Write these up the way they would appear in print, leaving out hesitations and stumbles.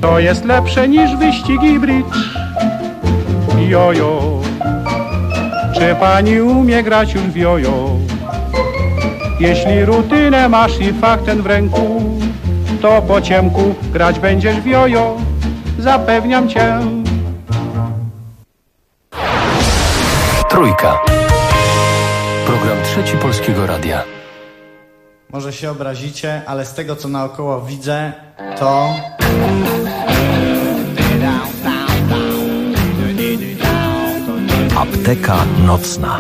To jest lepsze niż wyścigi bridge. Jojo, czy pani umie grać już w jojo? Jeśli rutynę masz i fach ten w ręku, to po ciemku grać będziesz w jojo, zapewniam cię. Trójka. Program Trzeci Polskiego Radia. Może się obrazicie, ale z tego co naokoło widzę, to... Apteka nocna.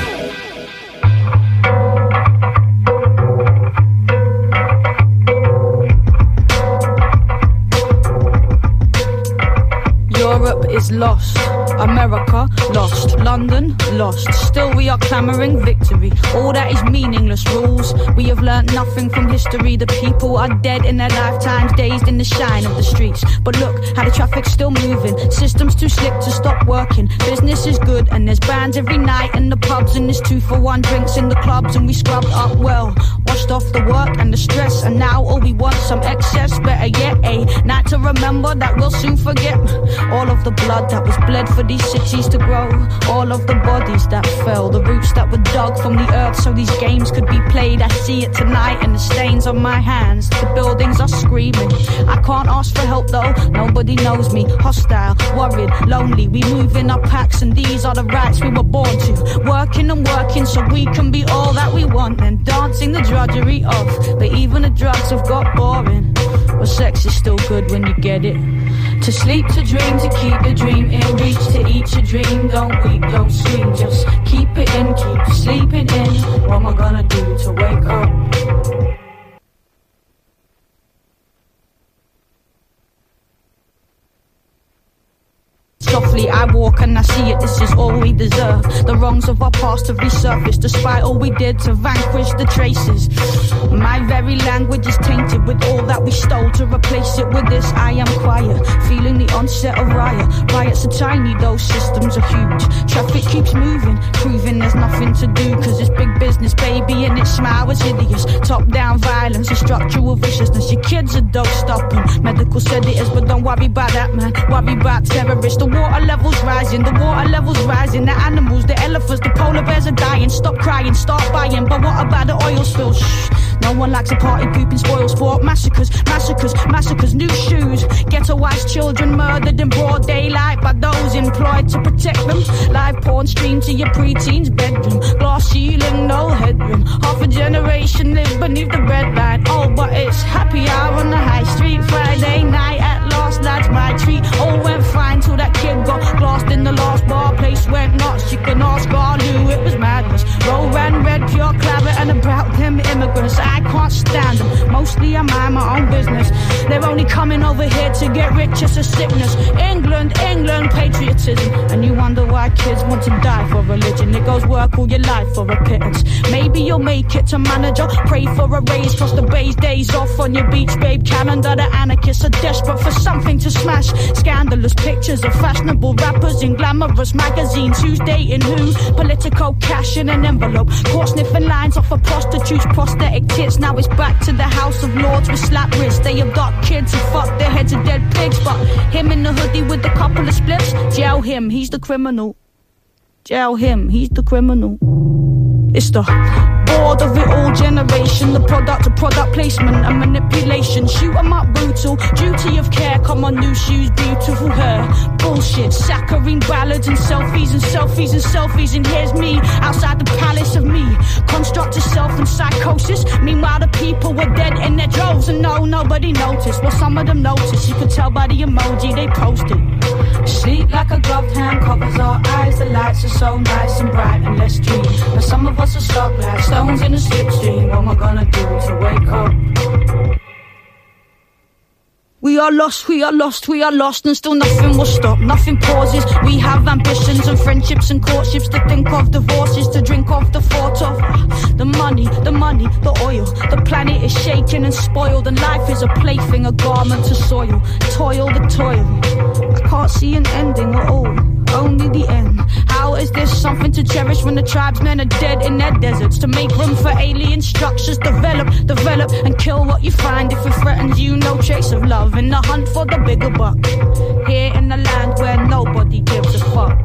Europe is lost, America lost, London lost. Still we are clamouring victory. All that is meaningless rules. We have learnt nothing from history. The people are dead in their lifetimes, dazed in the shine of the streets. But look how the traffic's still moving. Systems too slick to stop working. Business is good and there's bands every night in the pubs, and there's 2-for-1 drinks in the clubs, and we scrubbed up well, washed off the work and the stress, and now all we want some excess. Better yet, a night to remember that we'll soon forget. All of the blood that was bled for these cities to grow, all of the bodies that fell, the roots that were dug from the earth so these games could be played. I see it tonight in the stains on my hands. The buildings are screaming. I can't ask for help though, nobody knows me. Hostile, worried, lonely. We move in our packs and these are the rights we were born to. Working and working so we can be all that we want, and dancing the drudgery of. But even the drugs have got boring. Well, sex is still good when you get it. To sleep, to dream, to keep the dream in reach, to eat your dream. Don't weep, don't scream, just keep it in, keep sleeping in. What am I gonna do to wake up? Softly I walk and I see it, this is all we deserve. The wrongs of our past have resurfaced despite all we did to vanquish the traces. My very language is tainted with all that we stole. To replace it with this I am quiet, feeling the onset of riot. Riots are tiny, those systems are huge. Traffic keeps moving, proving there's nothing to do, cause it's big business, baby, and its smile was hideous. Top down violence and structural viciousness. Your kids are dope stopping, medical sedatives, but don't worry about that, man. Worry about terrorists. The water levels rising, the water levels rising. The animals, the elephants, the polar bears are dying. Stop crying, start buying. But what about the oil spill? Shh. No one likes a party pooping spoil sport. Massacres, massacres, massacres. New shoes, ghettoized children murdered in broad daylight by those employed to protect them. Live porn streamed to your preteen's bedroom. Glass ceiling, no headroom. Half a generation live beneath the red line. Oh, but it's happy hour on the high street. Friday night at last, that's my treat. All went fine till that kid got glassed in the last bar. Place went nuts, you can ask all who it was madness. Roll ran red, pure claret, and about them immigrants. I can't stand them, mostly I mind my own business. They're only coming over here to get rich, it's a sickness. England, England, patriotism. And you wonder why kids want to die for religion. It goes work all your life for a pittance. Maybe you'll make it to manager, pray for a raise, cross the bay's days off on your beach babe calendar. The anarchists are desperate for something to smash. Scandalous pictures of fashionable rappers in glamorous magazines. Who's dating who? Political cash in an envelope. Caught sniffing lines off of prostitutes' prosthetic tits. Now it's back to the House of Lords with slap wrists. They adopt kids who fuck their heads of dead pigs. But him in the hoodie with a couple of spliffs, jail him, he's the criminal. Jail him, he's the criminal. It's the bored of it all generation, the product of product placement and manipulation. Shoot 'em up brutal, duty of care, come on new shoes, beautiful hair. Bullshit, saccharine ballads and selfies and selfies and selfies. And here's me, outside the palace of me. Construct of self and psychosis. Meanwhile the people were dead in their droves, and no, nobody noticed. Well, some of them noticed, you could tell by the emoji they posted. Sleep like a gloved hand covers our eyes. The lights are so nice and bright and let's dream. But some of us are stuck like stones in a slipstream. What am I gonna do to wake up? We are lost, we are lost, we are lost, and still nothing will stop, nothing pauses. We have ambitions and friendships and courtships, to think of divorces, to drink of the thought of the money, the oil. The planet is shaken and spoiled, and life is a plaything, a garment to soil. Toil the toil, I can't see an ending at all, only the end. How is this something to cherish when the tribesmen are dead in their deserts? To make room for alien structures, develop, and kill what you find. If it threatens you, no trace of love. In the hunt for the bigger the buck. Here in the land where nobody gives a fuck.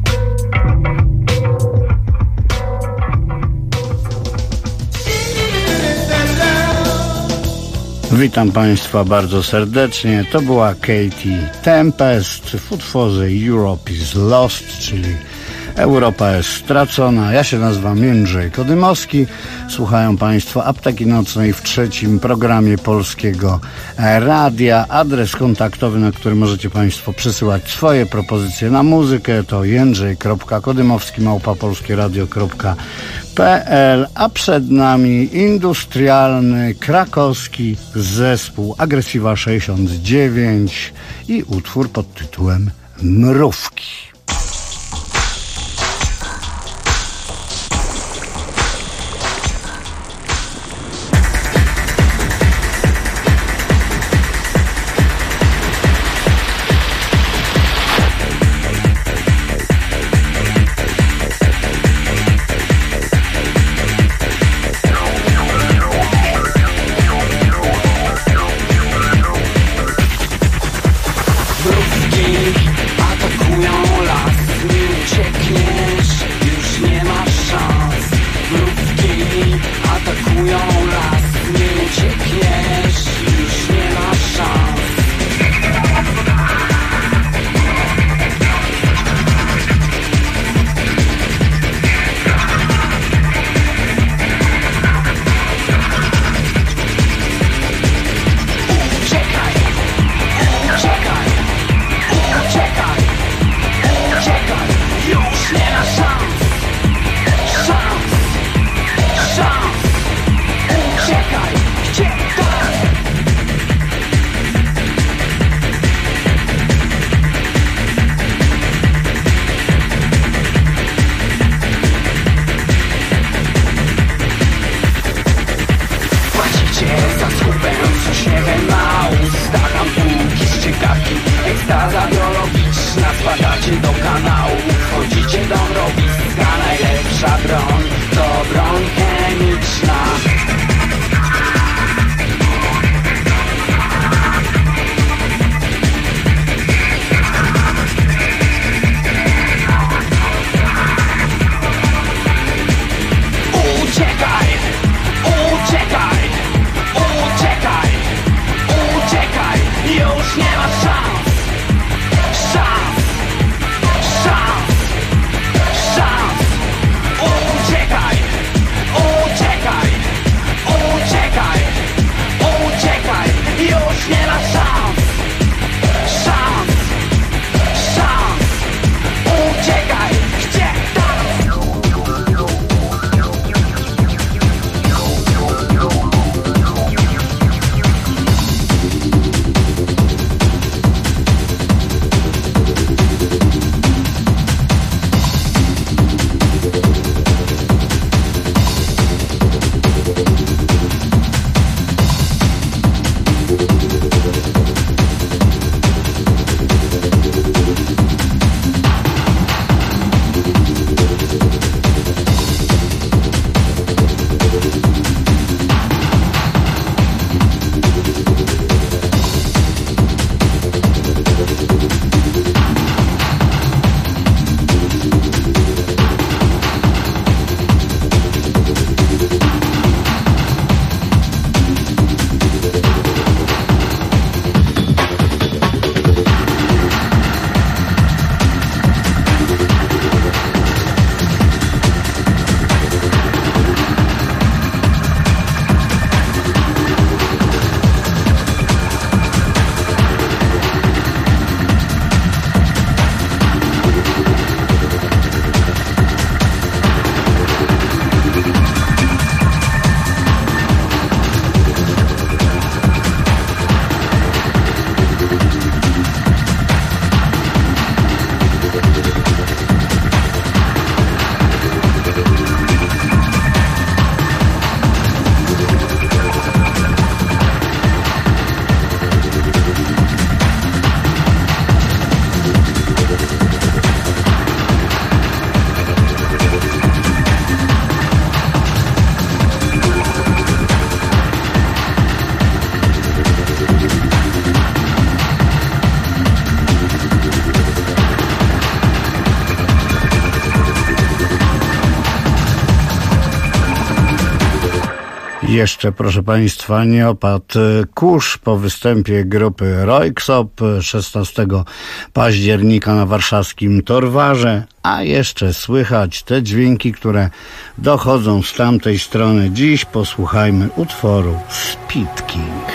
Witam Państwa bardzo serdecznie. To była Katie Tempest w utworze Europe is Lost, czyli Europa jest stracona. Ja się nazywam Jędrzej Kodymowski. Słuchają Państwo Apteki Nocnej w trzecim programie Polskiego Radia. Adres kontaktowy, na który możecie Państwo przesyłać swoje propozycje na muzykę, to jędrzej.kodymowski@polskieradio.pl, a przed nami industrialny, krakowski zespół Agresywa 69 i utwór pod tytułem Mrówki. Jeszcze, proszę Państwa, nie opadł kurz po występie grupy Röyksopp 16 października na warszawskim Torwarze, a jeszcze słychać te dźwięki, które dochodzą z tamtej strony. Dziś posłuchajmy utworu Speed King.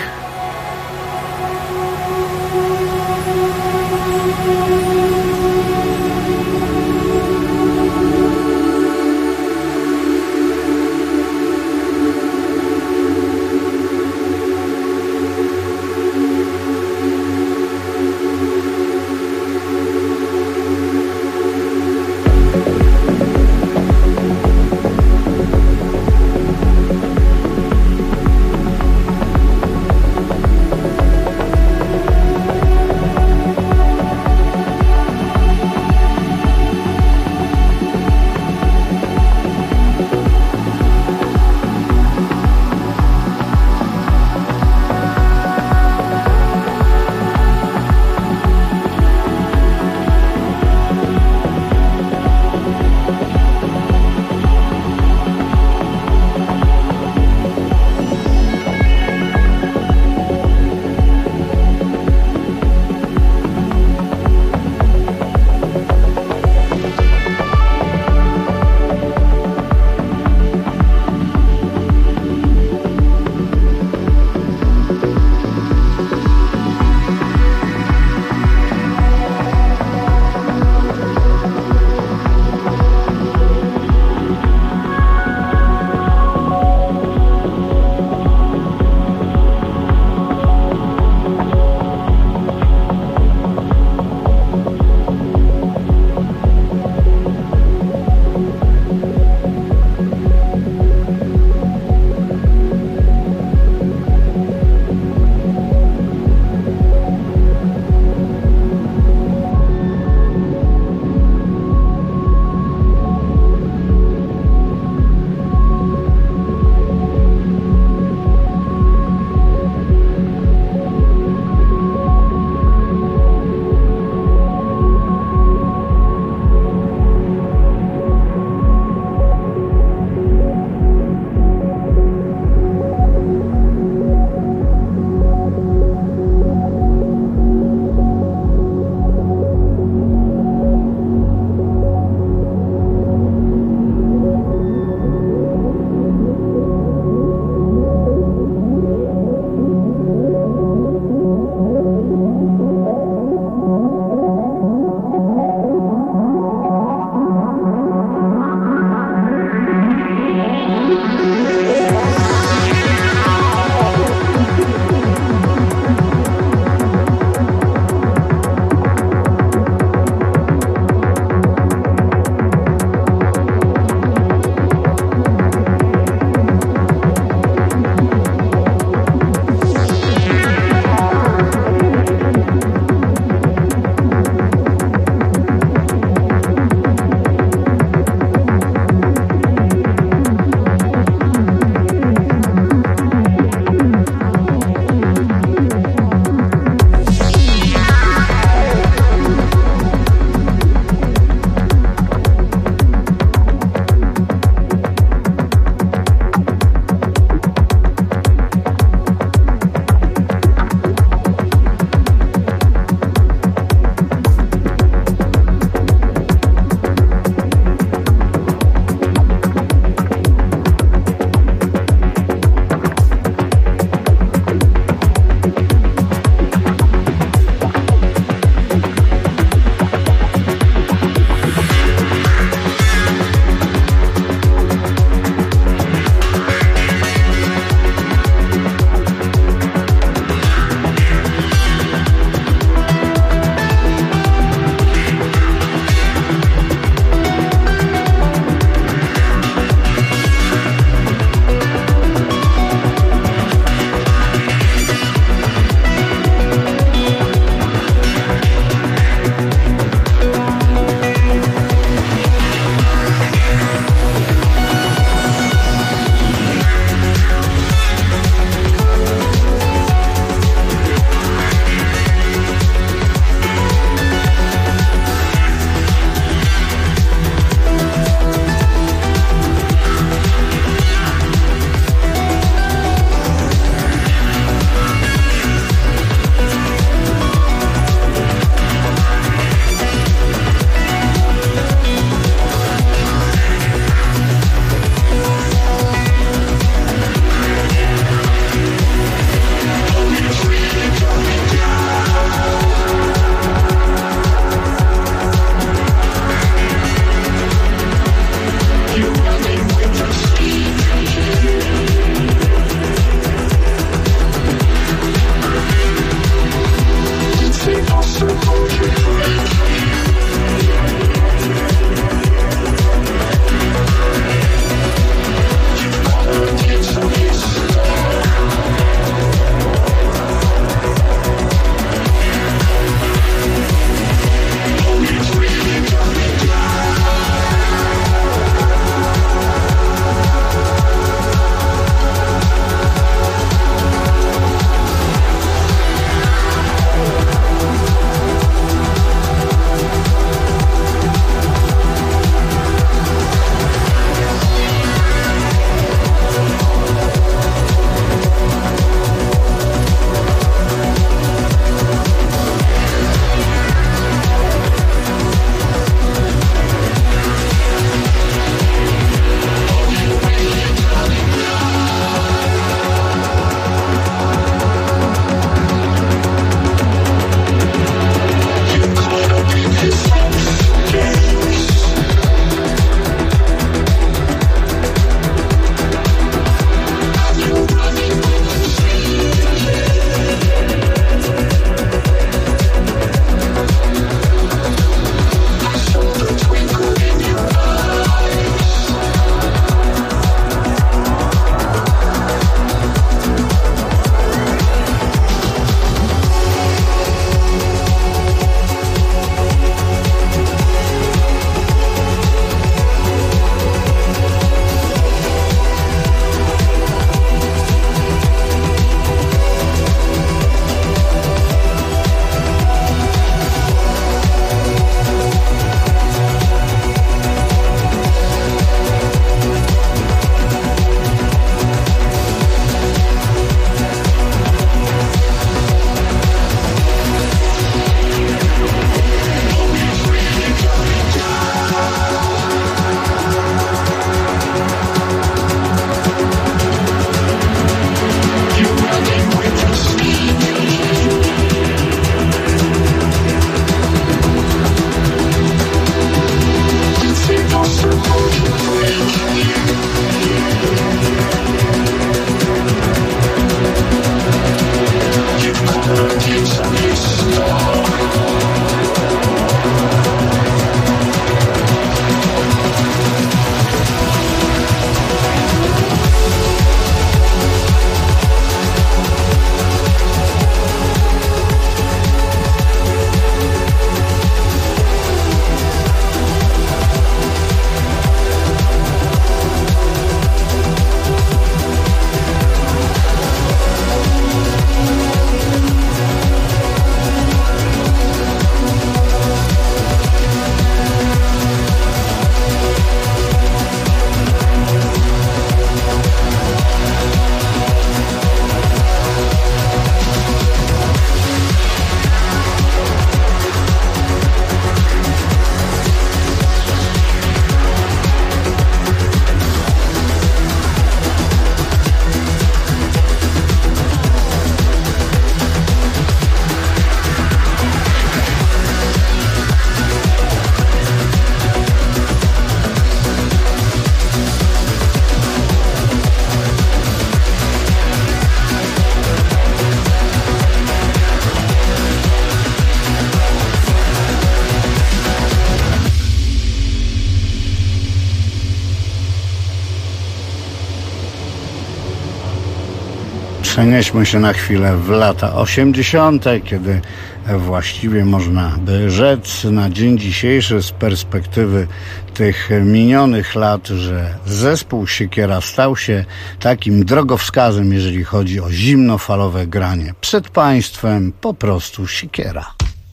Przenieśmy się na chwilę w lata 80., kiedy właściwie można by rzec na dzień dzisiejszy z perspektywy tych minionych lat, że zespół Siekiera stał się takim drogowskazem, jeżeli chodzi o zimnofalowe granie. Przed państwem po prostu Siekiera.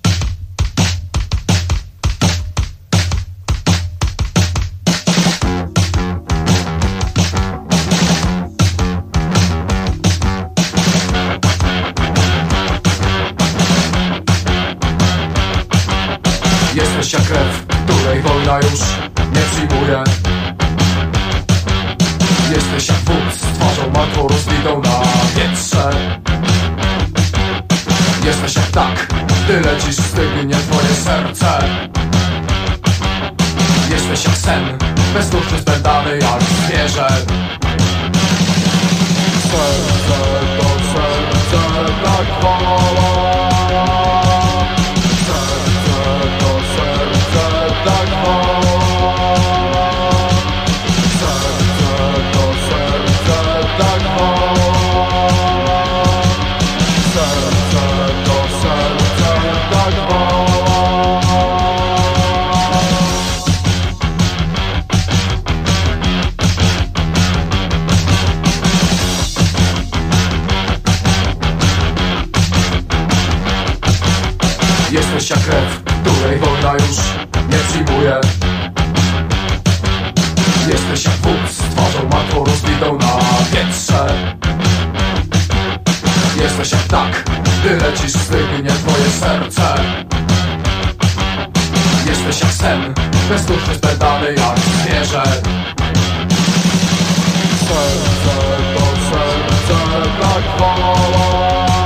Jesteś jak krew, której wojna już nie przyjmuje. Jesteś jak wódz z twarzą martwą rozbitą na wietrze. Jesteś jak ptak, gdy lecisz, stygnie twoje serce. Jesteś jak sen, bezduszny, spętany jak zwierzę. Serce to serce tak woła. Jesteś jak krew, której wojna już nie przyjmuje. Jesteś jak wódz z twarzą martwą rozbitą na wietrze. Jesteś jak ptak, gdy lecisz, stygnie twoje serce. Jesteś jak sen, bezduszny, spętany jak zwierzę. Serce to serce tak woła.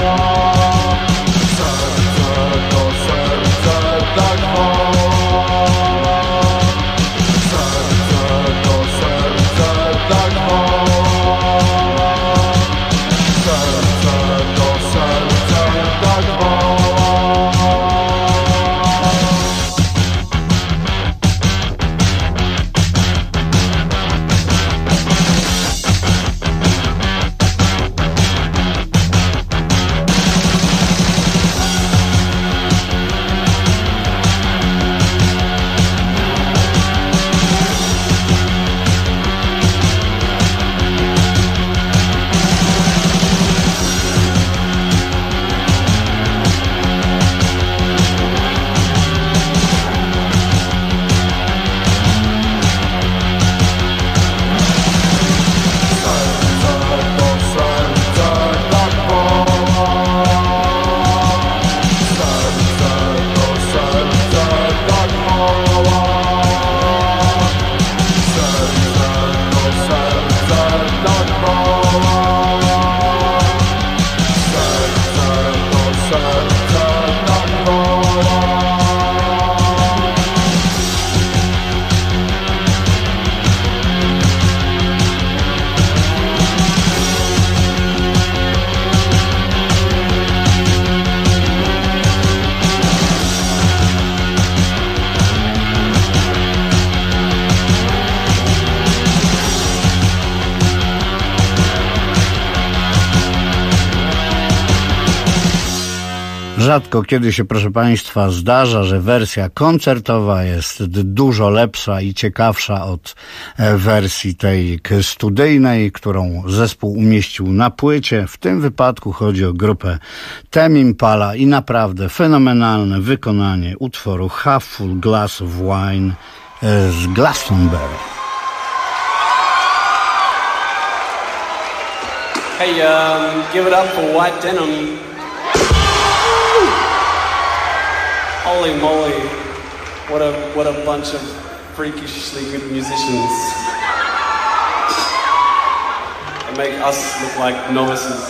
Rzadko kiedy się, proszę państwa, zdarza, że wersja koncertowa jest dużo lepsza i ciekawsza od wersji tej studyjnej, którą zespół umieścił na płycie. W tym wypadku chodzi o grupę Tame Impala i naprawdę fenomenalne wykonanie utworu Half Full Glass of Wine z Glastonbury. Hey, give it up for White Denim. Holy moly, what a bunch of freakishly good musicians. They make us look like novices.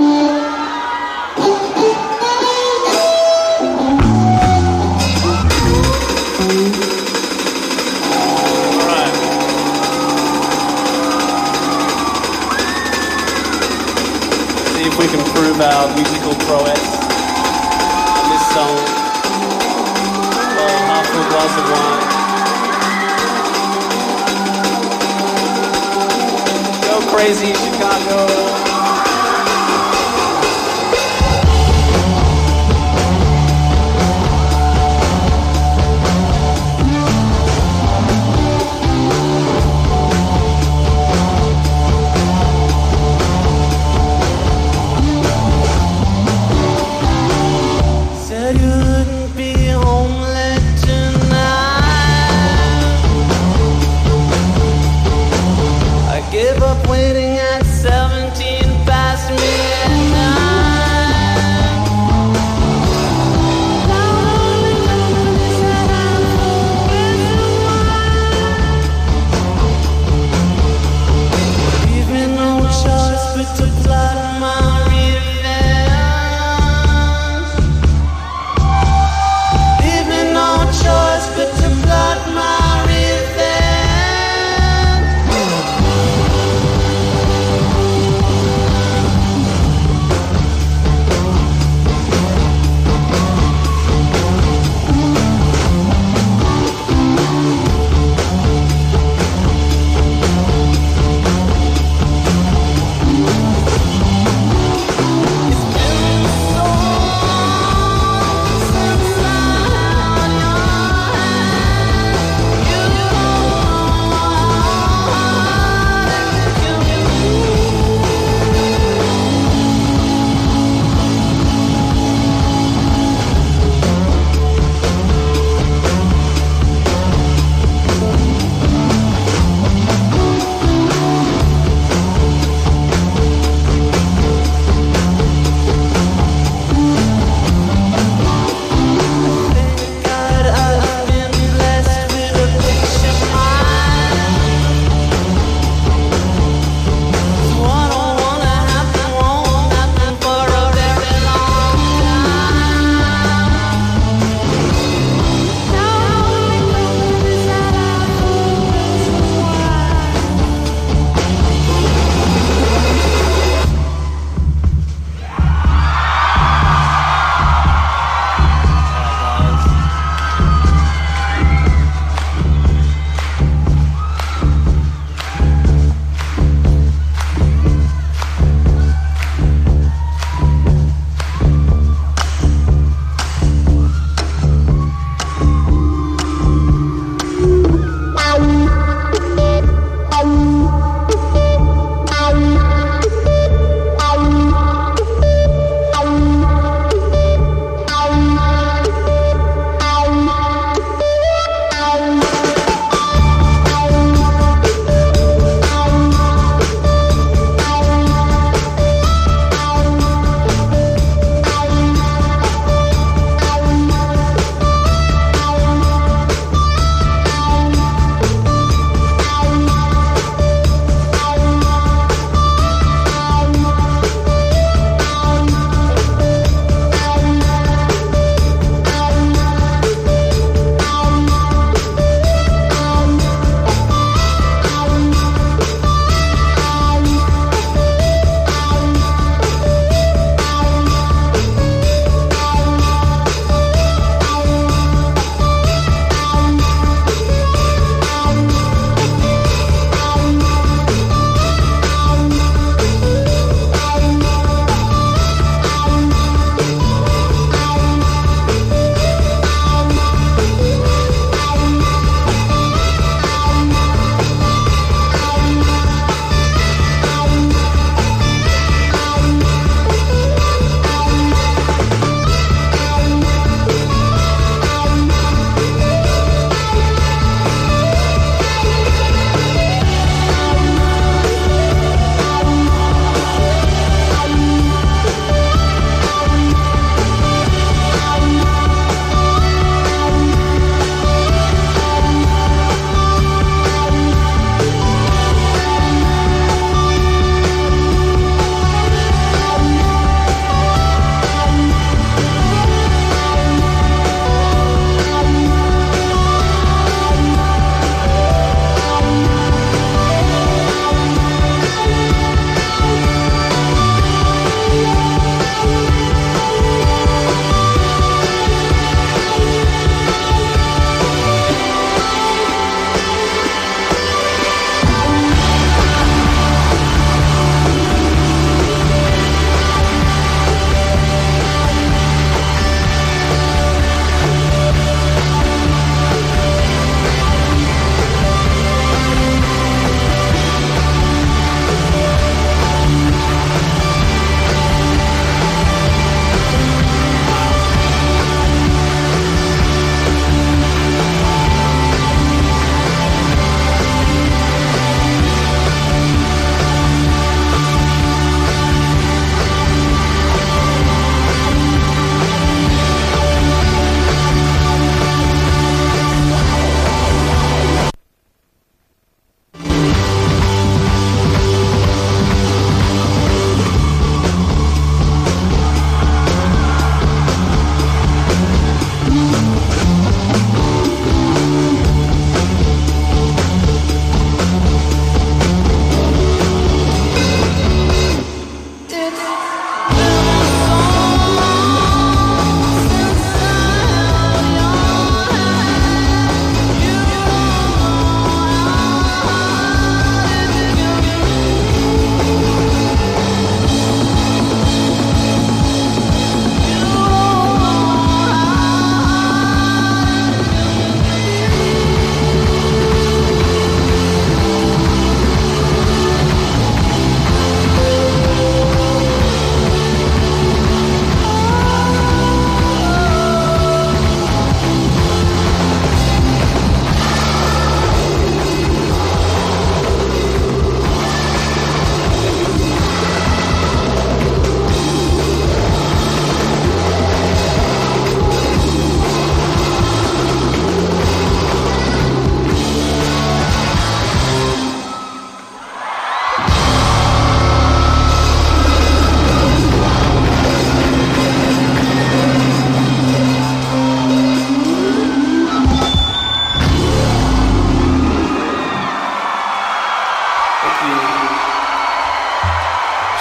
Alright. See if we can prove our musical prowess on this song. Half a glass of wine. Go crazy, Chicago.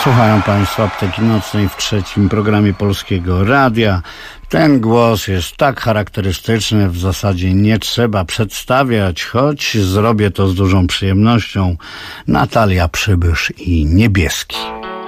Słuchają Państwo Apteki Nocnej w trzecim programie Polskiego Radia. Ten głos jest tak charakterystyczny, w zasadzie nie trzeba przedstawiać, choć zrobię to z dużą przyjemnością. Natalia Przybysz i Niebieski.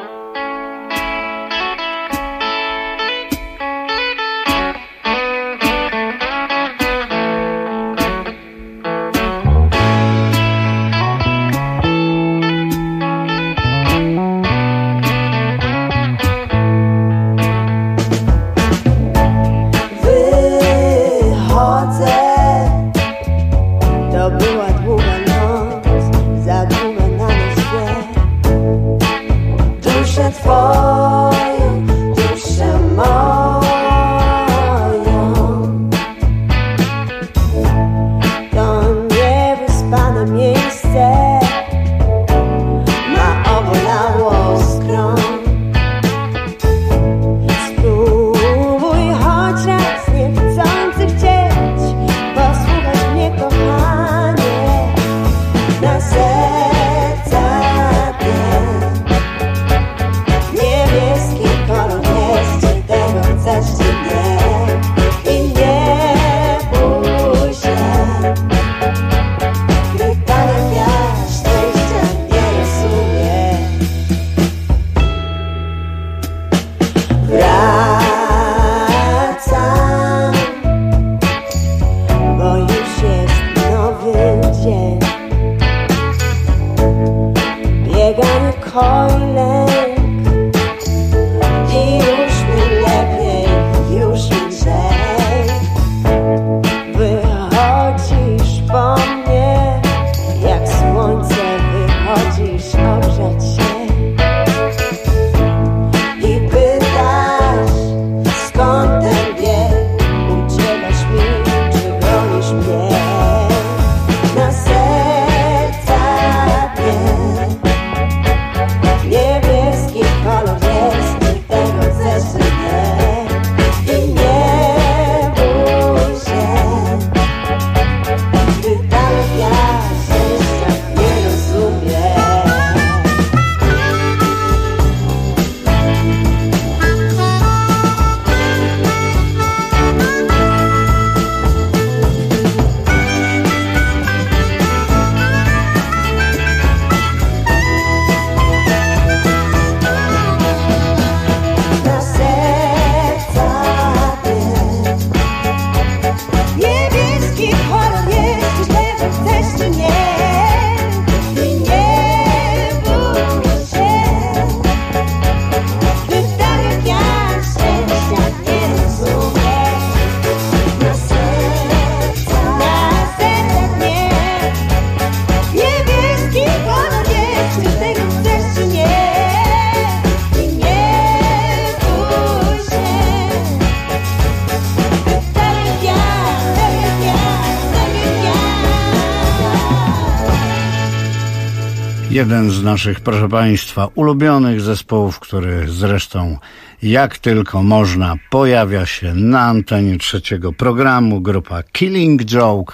Jeden z naszych, proszę Państwa, ulubionych zespołów, który zresztą jak tylko można pojawia się na antenie trzeciego programu, grupa Killing Joke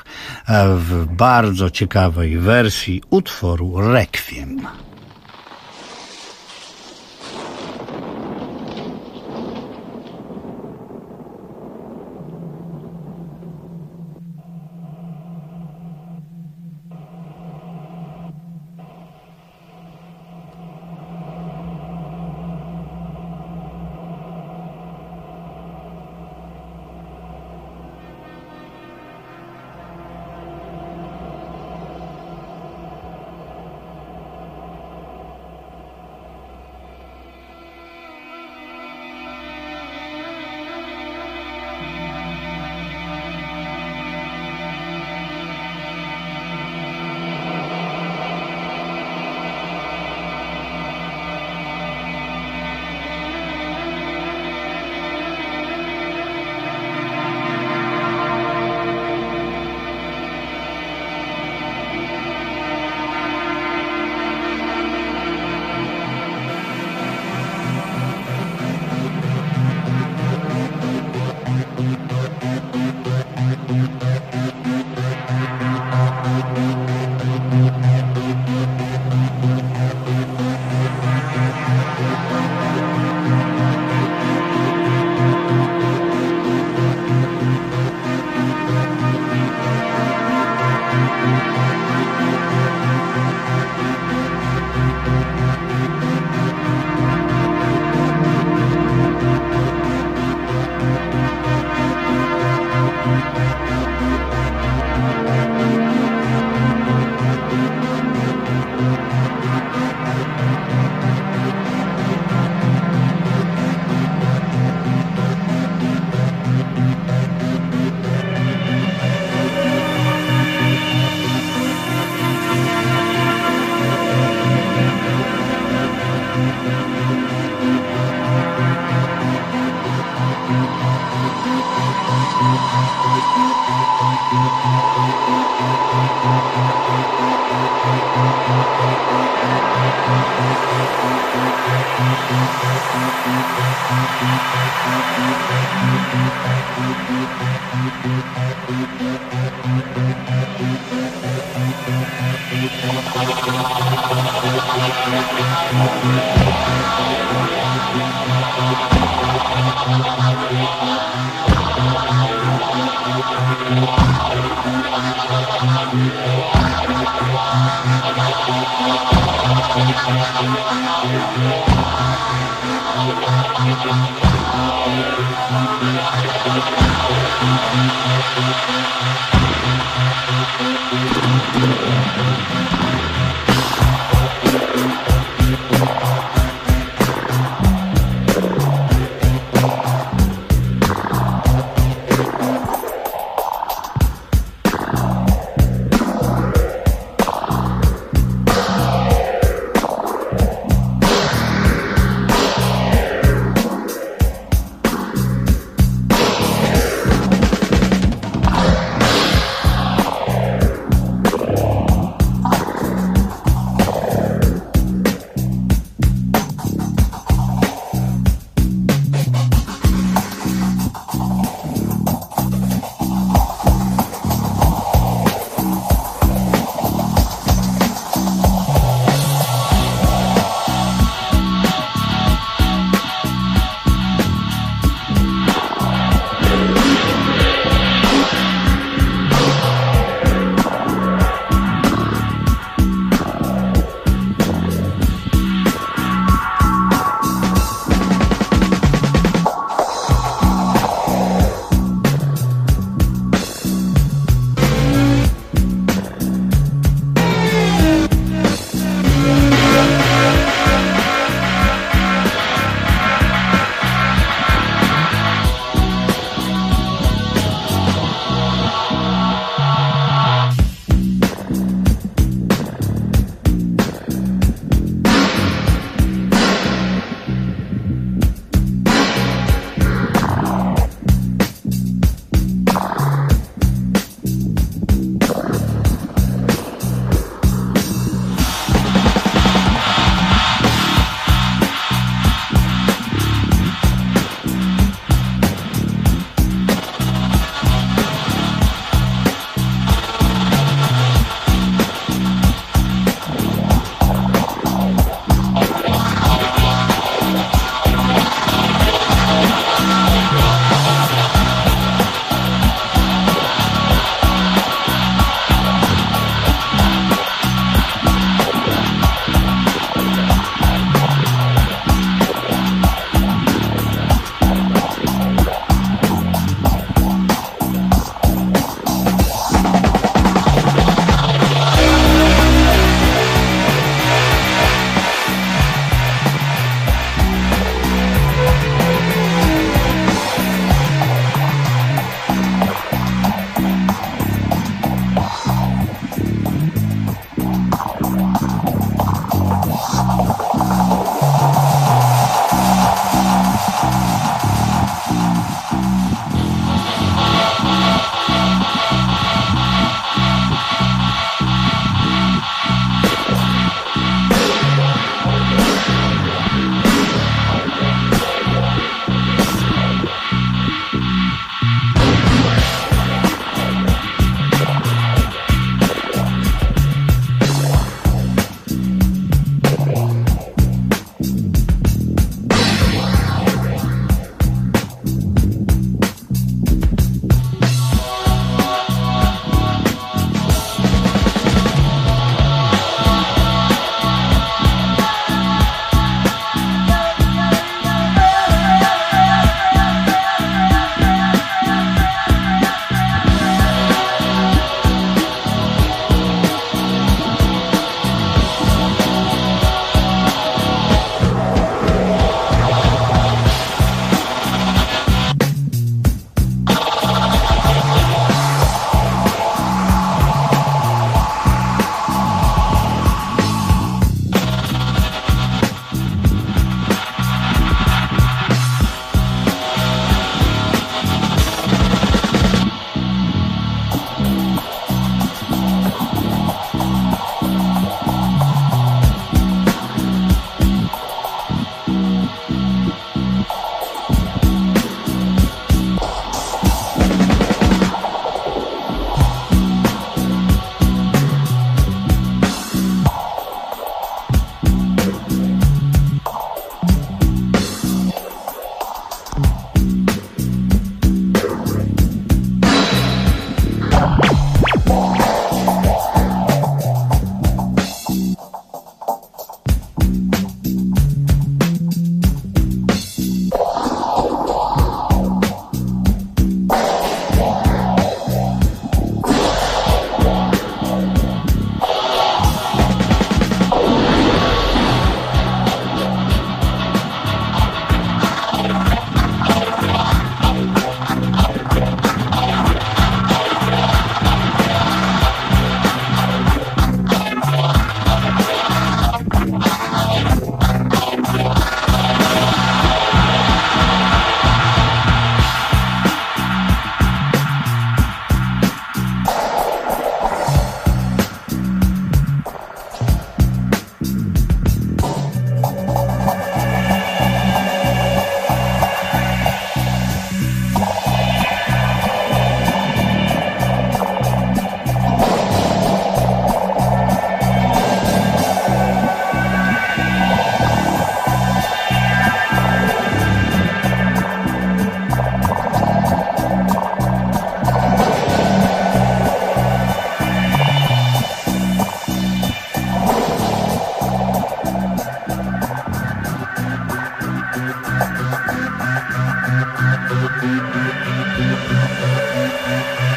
w bardzo ciekawej wersji utworu Requiem.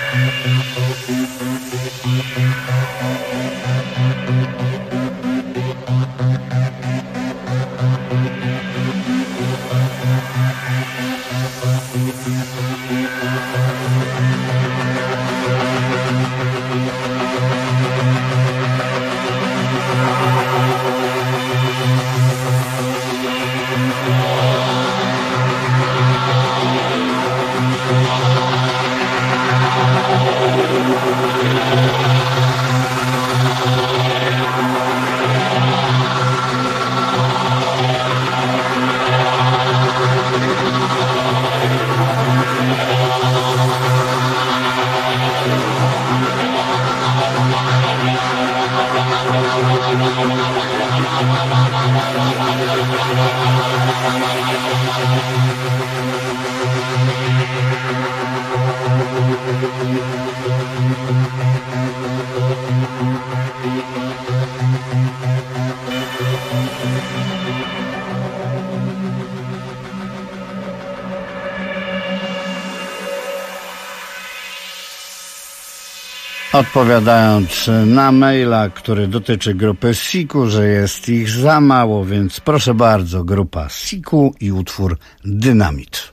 Odpowiadając na maila, który dotyczy grupy Siku, że jest ich za mało, więc proszę bardzo, grupa Siku i utwór Dynamit.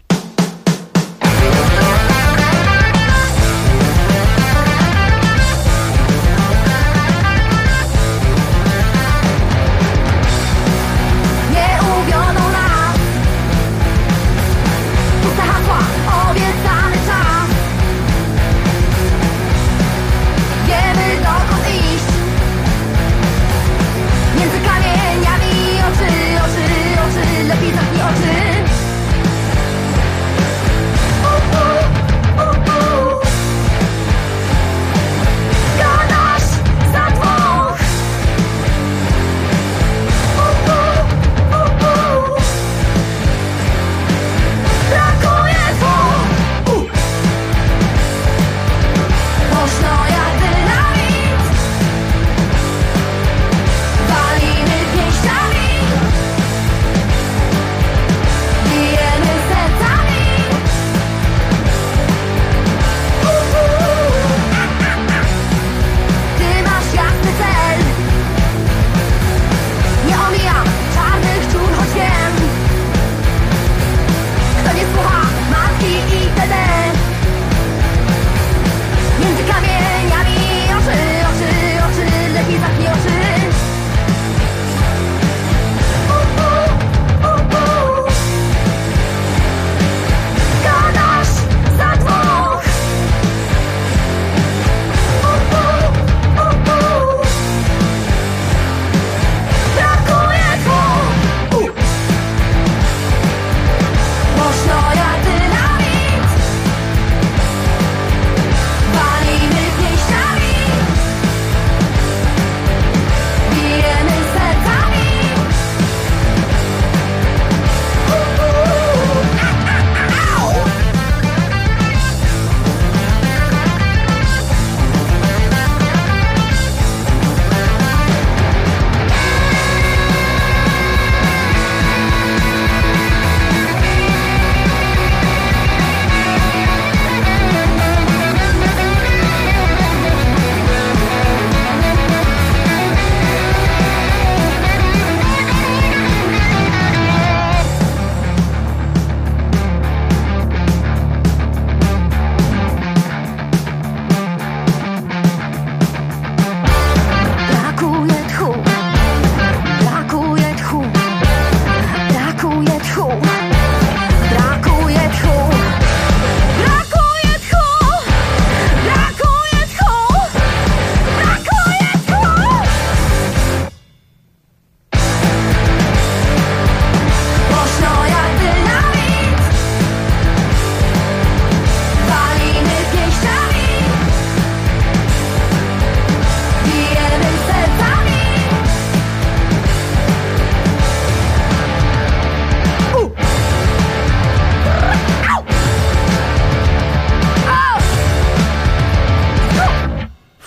Lepiej zamknij oczy.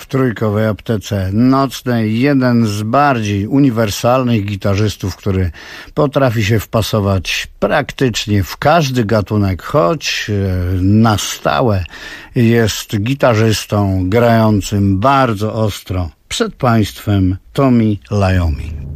w trójkowej aptece nocnej. Jeden z bardziej uniwersalnych gitarzystów, który potrafi się wpasować praktycznie w każdy gatunek, choć na stałe jest gitarzystą grającym bardzo ostro. Przed Państwem Tommy Iommi.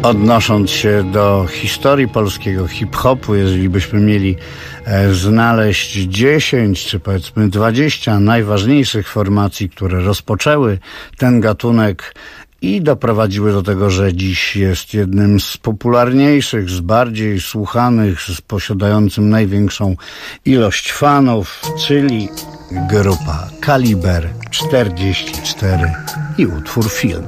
Odnosząc się do historii polskiego hip-hopu, jeżeli byśmy mieli znaleźć 10 czy powiedzmy 20 najważniejszych formacji, które rozpoczęły ten gatunek i doprowadziły do tego, że dziś jest jednym z popularniejszych, z bardziej słuchanych, z posiadającym największą ilość fanów, czyli grupa Kaliber 44 i utwór Film.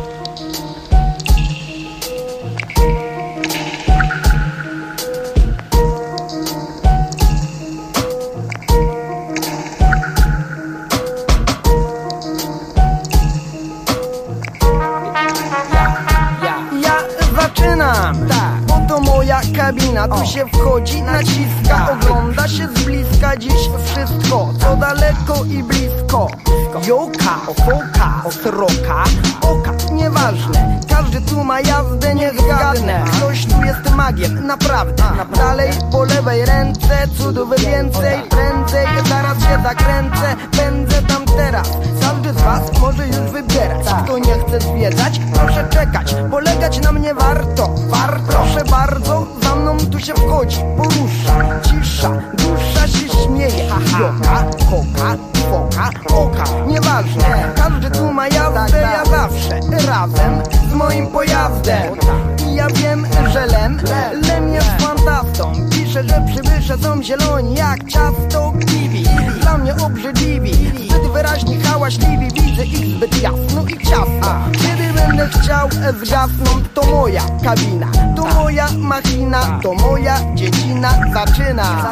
Kabina, tu się wchodzi, naciska, ogląda się z bliska dziś wszystko, co daleko i blisko. Joka, ofoka, osroka, oka, nieważne, każdy tu ma jazdę, nie zgadnę. Ktoś tu jest magiem, naprawdę. Dalej po lewej ręce, cudów więcej, prędzej, zaraz się zakręcę, pędzę tam teraz. Każdy z was może już wybierać. Kto nie chce zwiedzać, proszę czekać, polegać na mnie warto. Proszę bardzo, za mną tu się wchodzi, porusza, cisza, dusza się śmieje. Joka, koka, foka, oka, nieważne, każdy tu ma jazdę, ja zawsze razem z moim pojazdem. I ja wiem, że Lem jest fantastą. Pisze, że przybysze są zieloni jak ciasto kiwi. Dla mnie obrzydliwi, zbyt wyraźni, hałaśliwi. Widzę ich zbyt jasno i ciasno. Kiedy będę chciał, zgasną. To moja kabina, to moja machina, to moja dziedzina. Zaczyna.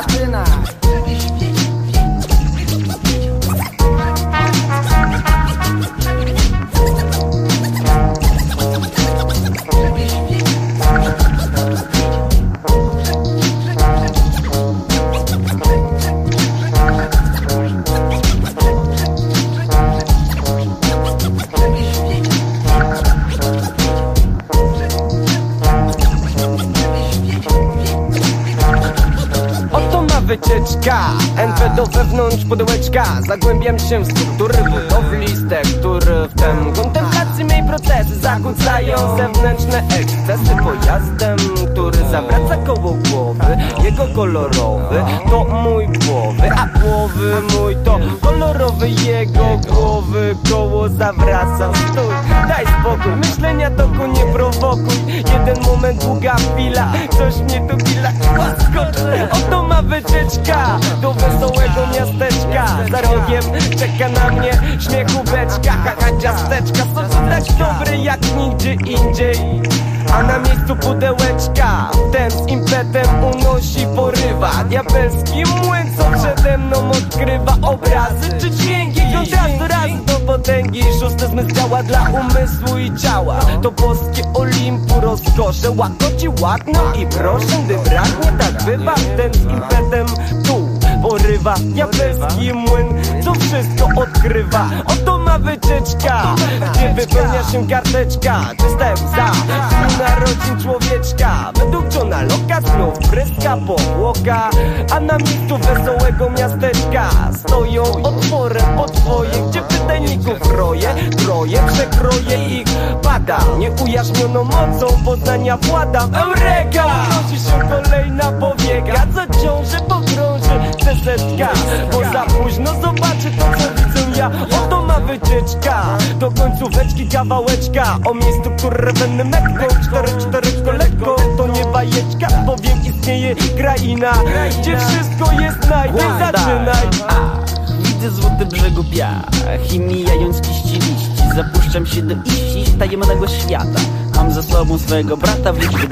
Wycieczka, NP do wewnątrz pudełeczka. Zagłębiam się w struktury budowli, z tektur wtem kontemplacji mej procesy zakłócają zewnętrzne ekscesy pojazdem, który zawraca koło głowy. Jego kolorowy to mój głowy, a głowy mój to kolorowy jego głowy. Koło zawraca, stój, daj spokój, myślenia toku nie prowokuj. Jeden moment, długa chwila, coś mnie tu bila i łaskoczy. Oto ma wycieczka do wesołego miasteczka. Za rogiem czeka na mnie śmiechóweczka, haha, ciasteczka. Są tak dobre jak nigdzie indziej, a na miejscu pudełeczka ten z impetem unosi, porywa. Diabelski młyn, co przede mną odkrywa obrazy czy dźwięki, kontrastu razy do potęgi. Szósty zmysł działa dla umysłu i ciała. To boskie Olimpu rozkosze łagodzi ładno i proszę, gdy braknie, tak bywa. Ten z impetem tu porywa. Diabelski młyn, co wszystko odkrywa. Oto ma wycieczka, gdzie wypełnia się karteczka. Czysta łza narodzin człowieczka. Według Johna Locke'a znów pryska powłoka, a na miejscu wesołego miasteczka stoją otworem podwoje, gdzie wydajników roje, przekroje ich pada. Nieujaśnioną mocą poznania władam. Eureka! Nosi się kolejna powieka, co ciąży pogrąży sesetka, bo za późno zobaczy to, co widzę ja. Oto ma wycieczka do końcóweczki kawałeczka, o miejscu, które będę mekką. 4 lekko, to nie bajeczka, bowiem istnieje kraina, gdzie wszystko jest najpierw. Zaczynaj. Widzę złoty brzegu piach i mijając ściliści, zapuszczam się do iści tajemnego świata. Mam ze sobą swego brata w liczbie 2+1,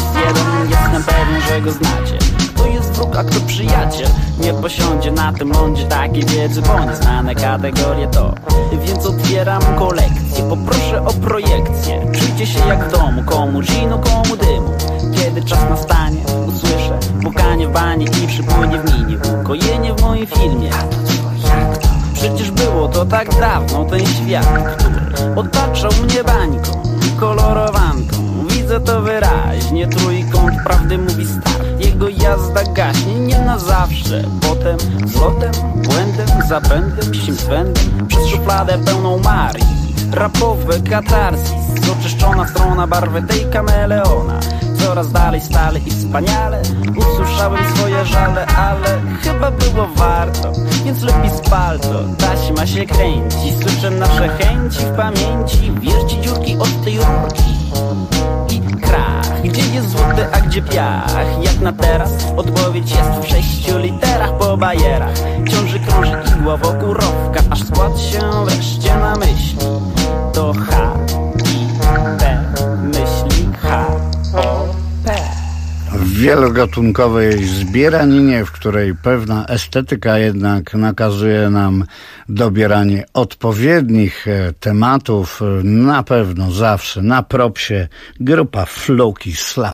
jestem pewien, że go znacie. To jest wróg, a kto przyjaciel? Nie posiądzie na tym lądzie takiej wiedzy, bo nieznane kategorie to. Więc otwieram kolekcję, poproszę o projekcję. Czujcie się jak w domu, komu ginu, komu dymu. Kiedy czas nastanie, usłyszę pukanie w banie i przypłynie w minie ukojenie w moim filmie. A to co, jak to? Przecież było to tak dawno, ten świat, który otaczał mnie bańką, kolorowanką. Widzę to wyraźnie, trójkąt prawdy mówi start. Jego jazda gaśnie nie na zawsze. Potem zlotem, błędem, zapędem, ścimswędem, przez szufladę pełną Marii rapowy katarzis, oczyszczona strona barwy tej kameleona. Coraz dalej stale i wspaniale usłyszałem swoje żale, ale chyba było warto, więc lepiej spal to. Taśma się kręci, słyszę nasze chęci w pamięci, wierci dziurki od tej rurki i krach. Gdzie jest złoty, a gdzie piach? Jak na teraz odpowiedź jest w 6 literach po bajerach. Ciąży krąży igła wokół rowka, aż skład się wreszcie na myśli. To H, I, P, myśli H, O, P. W wielogatunkowej zbieraninie, w której pewna estetyka jednak nakazuje nam dobieranie odpowiednich tematów, na pewno zawsze na propsie grupa Floki Slav.